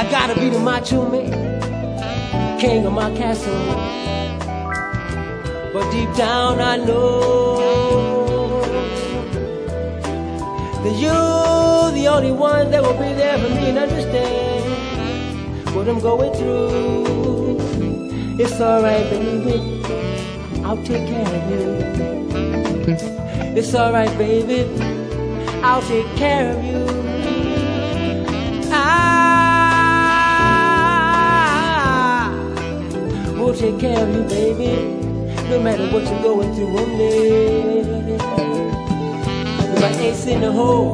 I gotta be the macho man, king of my castle. But deep down I know that you're the only one that will be there for me and understand what I'm going through. It's alright, baby, I'll take care of you. It's alright, baby, I'll take care of you. We'll take care of you, baby, no matter what you're going through one day. You're my ace in the hole.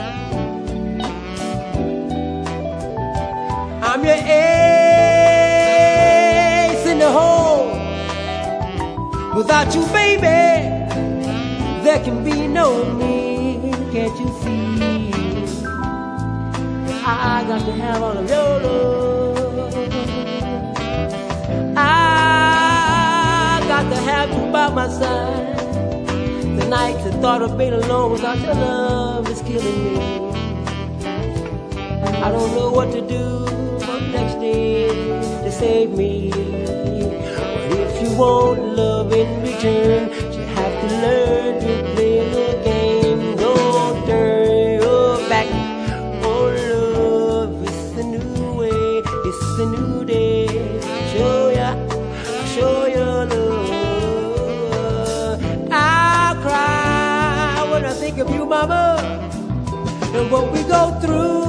I'm your ace in the hole. Without you, baby, there can be no me. Can't you see? I got to have all of your love. I got to have you by my side. The nights the thought of being alone without your love is killing me. I don't know what to do for the next day to save me. But if you want love in return, you have to learn to play the game. Don't turn your back. Oh, love, it's a new way, it's a new day. Show your love. I'll cry when I think of you, mama, and what we go through.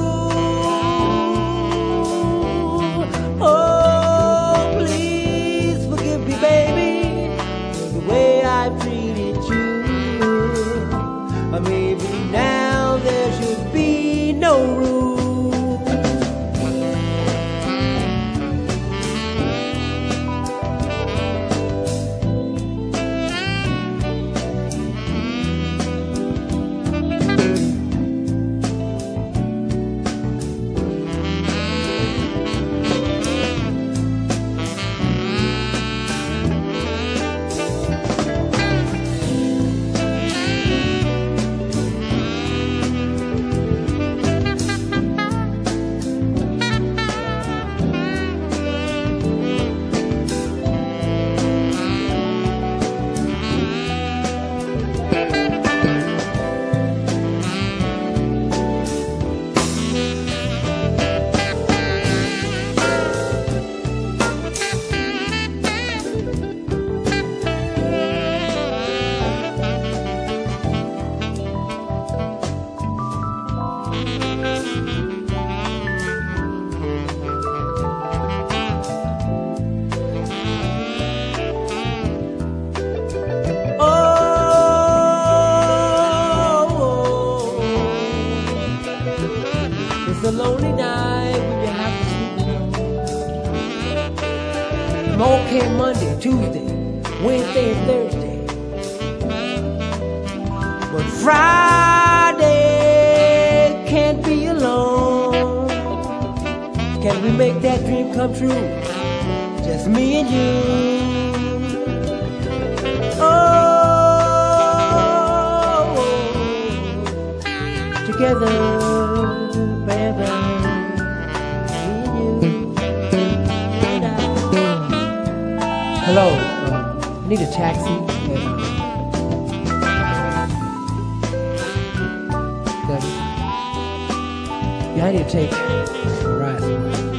Oh, please forgive me, baby, the way I've treated you. Or maybe now there should be no room. It's a lonely night when you have to sleep alone. I'm okay Monday, Tuesday, Wednesday, and Thursday. But Friday can't be alone. Can we make that dream come true? Just me and you. Oh, together. Hello, I need a taxi. Yeah, I need to take a ride somewhere.